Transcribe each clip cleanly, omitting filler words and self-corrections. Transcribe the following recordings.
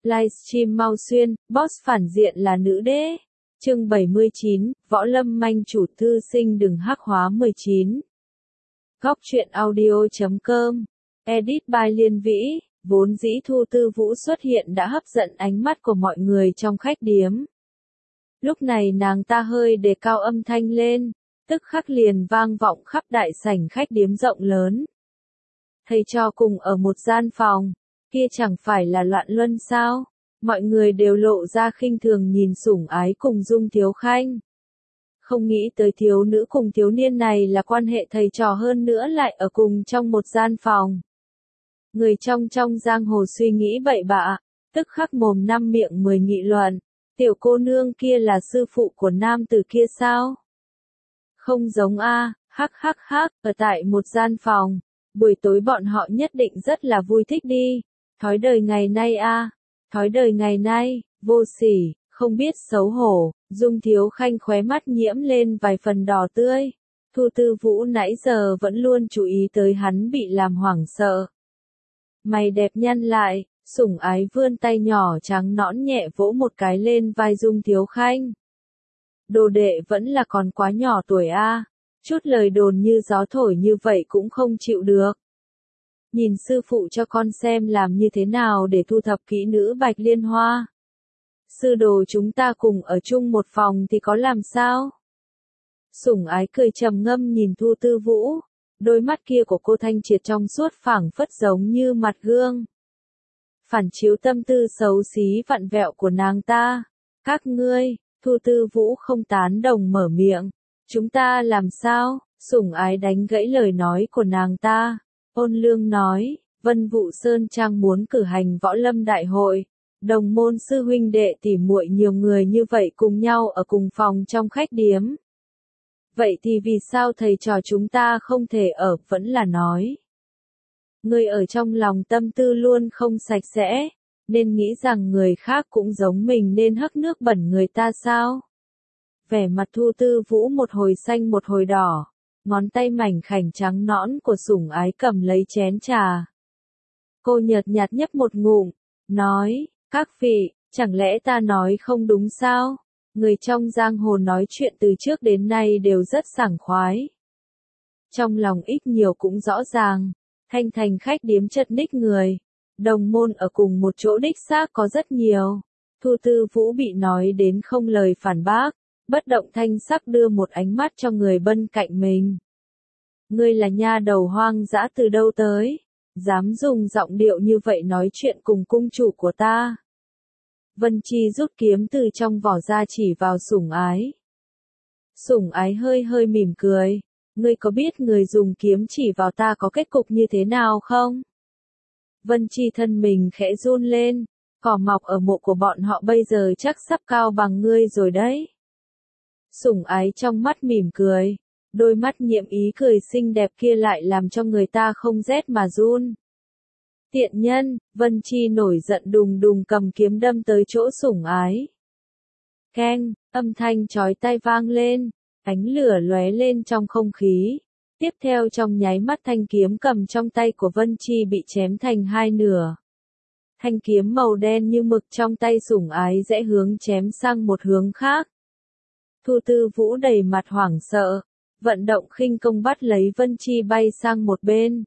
Livestream mau xuyên, boss phản diện là nữ đế. Chương 79, Võ Lâm manh chủ thư sinh đừng hắc hóa 19. Góc truyện audio.com. Edit by Liên Vĩ. Vốn dĩ Thu Tư Vũ xuất hiện đã hấp dẫn ánh mắt của mọi người trong khách điếm. Lúc này nàng ta hơi đề cao âm thanh lên, tức khắc liền vang vọng khắp đại sảnh khách điếm rộng lớn. Thầy trò cùng ở một gian phòng, kia chẳng phải là loạn luân sao? Mọi người đều lộ ra khinh thường nhìn Sủng Ái cùng Dung Thiếu Khanh. Không nghĩ tới thiếu nữ cùng thiếu niên này là quan hệ thầy trò, hơn nữa lại ở cùng trong một gian phòng. Người trong giang hồ suy nghĩ bậy bạ, tức khắc mồm năm miệng mười nghị luận. Tiểu cô nương kia là sư phụ của nam tử kia sao? Không giống a, hắc, ở tại một gian phòng, buổi tối bọn họ nhất định rất là vui thích đi. Thói đời ngày nay a, thói đời ngày nay, vô sỉ, không biết xấu hổ. Dung Thiếu Khanh khóe mắt nhiễm lên vài phần đỏ tươi. Thu Tư Vũ nãy giờ vẫn luôn chú ý tới hắn bị làm hoảng sợ. Mày đẹp nhăn lại, Sủng Ái vươn tay nhỏ trắng nõn nhẹ vỗ một cái lên vai Dung Thiếu Khanh. Đồ đệ vẫn là còn quá nhỏ tuổi a, chút lời đồn như gió thổi như vậy cũng không chịu được. Nhìn sư phụ cho con xem làm như thế nào để thu thập kỹ nữ Bạch Liên Hoa. Sư đồ chúng ta cùng ở chung một phòng thì có làm sao? Sủng Ái cười trầm ngâm nhìn Thu Tư Vũ, đôi mắt kia của cô thanh triệt trong suốt phảng phất giống như mặt gương. Phản chiếu tâm tư xấu xí vặn vẹo của nàng ta. Các ngươi, Thu Tư Vũ không tán đồng mở miệng. Chúng ta làm sao? Sủng Ái đánh gãy lời nói của nàng ta. Ôn Lương nói, Vân Vũ Sơn Trang muốn cử hành võ lâm đại hội. Đồng môn sư huynh đệ tỉ muội nhiều người như vậy cùng nhau ở cùng phòng trong khách điếm. Vậy thì vì sao thầy trò chúng ta không thể ở, vẫn là nói. Người ở trong lòng tâm tư luôn không sạch sẽ, nên nghĩ rằng người khác cũng giống mình nên hất nước bẩn người ta sao? Vẻ mặt Thu Tư Vũ một hồi xanh một hồi đỏ, ngón tay mảnh khảnh trắng nõn của Sủng Ái cầm lấy chén trà. Cô nhợt nhạt nhấp một ngụm, nói, các vị, chẳng lẽ ta nói không đúng sao? Người trong giang hồ nói chuyện từ trước đến nay đều rất sảng khoái. Trong lòng ít nhiều cũng rõ ràng, thanh thành khách điếm chật ních người, đồng môn ở cùng một chỗ đích xác có rất nhiều. Thu Tư Vũ bị nói đến không lời phản bác, bất động thanh sắc đưa một ánh mắt cho người bên cạnh mình. Ngươi là nha đầu hoang dã từ đâu tới, dám dùng giọng điệu như vậy nói chuyện cùng cung chủ của ta. Vân Chi rút kiếm từ trong vỏ ra chỉ vào Sủng Ái. Sủng Ái hơi mỉm cười. Ngươi có biết người dùng kiếm chỉ vào ta có kết cục như thế nào không? Vân Chi thân mình khẽ run lên. Cỏ mọc ở mộ của bọn họ bây giờ chắc sắp cao bằng ngươi rồi đấy. Sủng Ái trong mắt mỉm cười. Đôi mắt nhiễm ý cười xinh đẹp kia lại làm cho người ta không rét mà run. Tiện nhân, Vân Chi nổi giận đùng đùng cầm kiếm đâm tới chỗ Sủng Ái. Keng, âm thanh chói tai vang lên, ánh lửa lóe lên trong không khí. Tiếp theo trong nháy mắt thanh kiếm cầm trong tay của Vân Chi bị chém thành hai nửa. Thanh kiếm màu đen như mực trong tay Sủng Ái rẽ hướng chém sang một hướng khác. Thu Tư Vũ đầy mặt hoảng sợ, vận động khinh công bắt lấy Vân Chi bay sang một bên.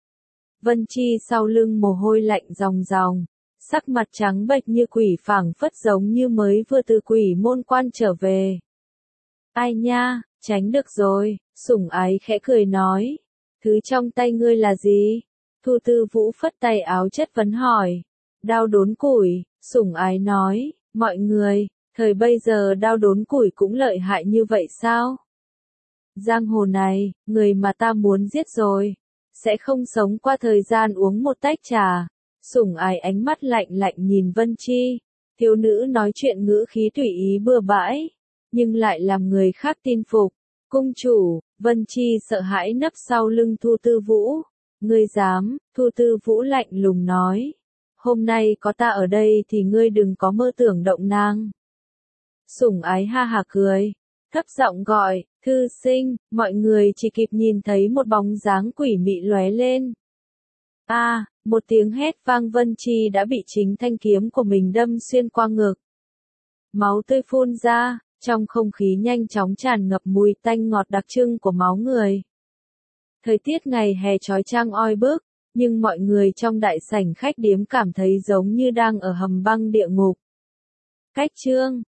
Vân Chi sau lưng mồ hôi lạnh ròng ròng, sắc mặt trắng bệch như quỷ, phảng phất giống như mới vừa từ quỷ môn quan trở về. Ai nha, tránh được rồi, Sủng Ái khẽ cười nói. Thứ trong tay ngươi là gì? Thu Tư Vũ phất tay áo chất vấn hỏi. Đao đốn củi, Sủng Ái nói, mọi người, thời bây giờ đao đốn củi cũng lợi hại như vậy sao? Giang hồ này, người mà ta muốn giết rồi, sẽ không sống qua thời gian uống một tách trà. Sủng Ái ánh mắt lạnh lạnh nhìn Vân Chi, thiếu nữ nói chuyện ngữ khí tùy ý bừa bãi, nhưng lại làm người khác tin phục. Cung chủ, Vân Chi sợ hãi nấp sau lưng Thu Tư Vũ. Ngươi dám? Thu Tư Vũ lạnh lùng nói. Hôm nay có ta ở đây thì ngươi đừng có mơ tưởng động nàng. Sủng Ái ha hả cười, thấp giọng gọi, thư sinh. Mọi người chỉ kịp nhìn thấy một bóng dáng quỷ mị lóe lên. Một tiếng hét vang, Vân Chi đã bị chính thanh kiếm của mình đâm xuyên qua ngực. Máu tươi phun ra, trong không khí nhanh chóng tràn ngập mùi tanh ngọt đặc trưng của máu người. Thời tiết ngày hè chói chang oi bức, nhưng mọi người trong đại sảnh khách điếm cảm thấy giống như đang ở hầm băng địa ngục. Cách chương